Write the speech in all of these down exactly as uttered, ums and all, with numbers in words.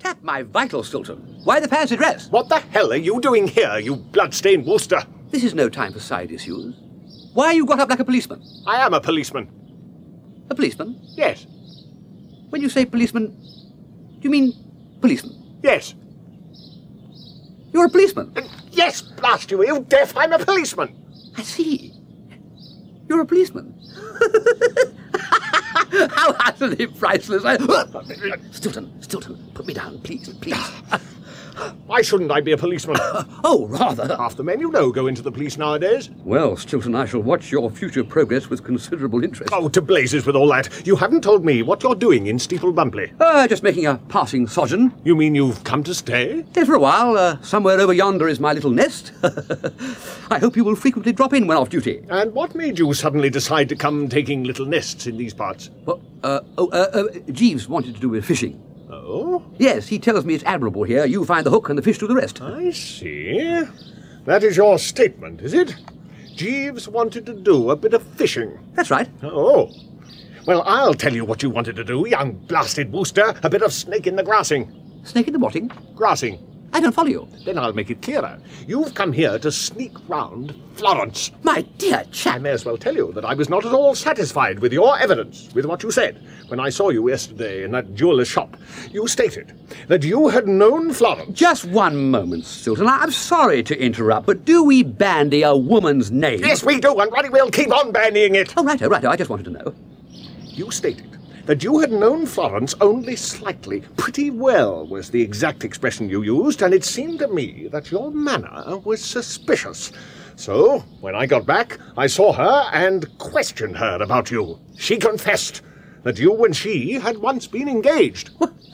Tap my vitals, Stilton. Why the fancy dress? What the hell are you doing here, you blood-stained Wooster? This is no time for side issues. Why you got up like a policeman? I am a policeman. A policeman? Yes. When you say policeman, do you mean policeman? Yes. You're a policeman? Uh, yes, blast you, you deaf, I'm a policeman. I see. You're a policeman. How utterly priceless. I... Stilton, Stilton, put me down, please, please. Why shouldn't I be a policeman? Oh, rather. Half the men you know go into the police nowadays. Well, Stilton, I shall watch your future progress with considerable interest. Oh, to blazes with all that. You haven't told me what you're doing in Steeple Bumpley. Uh, just making a passing sojourn. You mean you've come to stay? Yes, for a while. Uh, somewhere over yonder is my little nest. I hope you will frequently drop in when off duty. And what made you suddenly decide to come taking little nests in these parts? Well, uh, oh, uh, uh, Jeeves wanted to do with fishing. Oh? Yes, he tells me it's admirable here. You find the hook and the fish do the rest. I see. That is your statement, is it? Jeeves wanted to do a bit of fishing. That's right. Oh. Well, I'll tell you what you wanted to do, young blasted Wooster. A bit of snake in the grassing. Snake in the watting? Grassing. I don't follow you. Then I'll make it clearer. You've come here to sneak round Florence. My dear chap. I may as well tell you that I was not at all satisfied with your evidence, with what you said. When I saw you yesterday in that jeweller's shop, you stated that you had known Florence. Just one moment, Stilton. I'm sorry to interrupt, but do we bandy a woman's name? Yes, we do, and Roddy will keep on bandying it. Oh, righto, righto. I just wanted to know. You stated that you had known Florence only slightly. Pretty well was the exact expression you used, and it seemed to me that your manner was suspicious. So, when I got back, I saw her and questioned her about you. She confessed that you and she had once been engaged.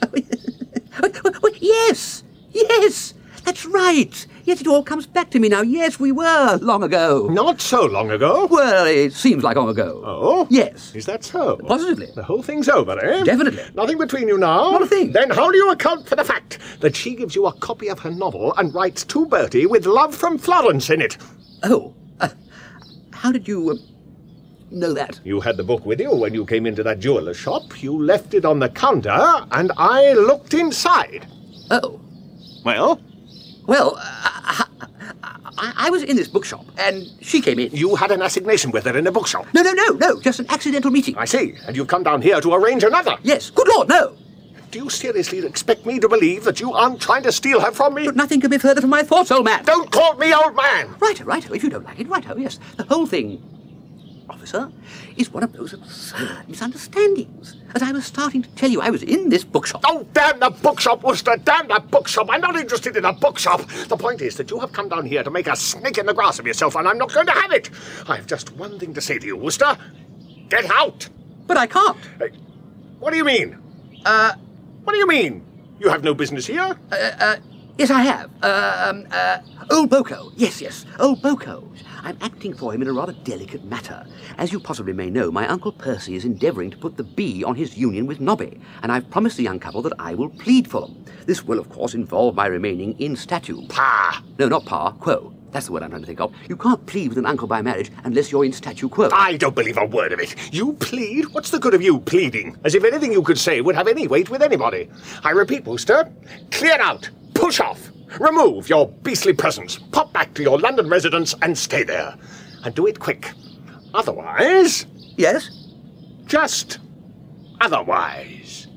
Yes, yes, that's right. Yes, it all comes back to me now. Yes, we were long ago. Not so long ago. Well, it seems like long ago. Oh? Yes. Is that so? Positively. The whole thing's over, eh? Definitely. Nothing between you now? Not a thing. Then how do you account for the fact that she gives you a copy of her novel and writes to Bertie with love from Florence in it? Oh, uh, how did you uh, know that? You had the book with you when you came into that jeweller's shop. You left it on the counter, and I looked inside. Oh. Well? Well, uh, I, I was in this bookshop, and she came in. You had an assignation with her in the bookshop? No, no, no, no, just an accidental meeting. I see, and you've come down here to arrange another? Yes, good Lord, no. Do you seriously expect me to believe that you aren't trying to steal her from me? But nothing could be further from my thoughts, old man. Don't call me old man! Righto, righto, if you don't like it, righto, yes. The whole thing, officer, is one of those absurd misunderstandings. As I was starting to tell you, I was in this bookshop. Oh, damn the bookshop, Wooster! Damn the bookshop! I'm not interested in a bookshop! The point is that you have come down here to make a snake in the grass of yourself, and I'm not going to have it! I have just one thing to say to you, Wooster. Get out! But I can't. Uh, what do you mean? Uh... What do you mean? You have no business here? Uh, uh, yes, I have. Uh, um, uh, old Boko. Yes, yes, old Boko. I'm acting for him in a rather delicate matter. As you possibly may know, my Uncle Percy is endeavouring to put the B on his union with Nobby, and I've promised the young couple that I will plead for them. This will, of course, involve my remaining in statu. Pa! No, not pa, quo. That's the word I'm trying to think of. You can't plead with an uncle by marriage unless you're in statu quo. I don't believe a word of it. You plead? What's the good of you pleading? As if anything you could say would have any weight with anybody. I repeat, Wooster, clear out, push off, remove your beastly presence, pop back to your London residence and stay there. And do it quick. Otherwise... Yes? Just otherwise.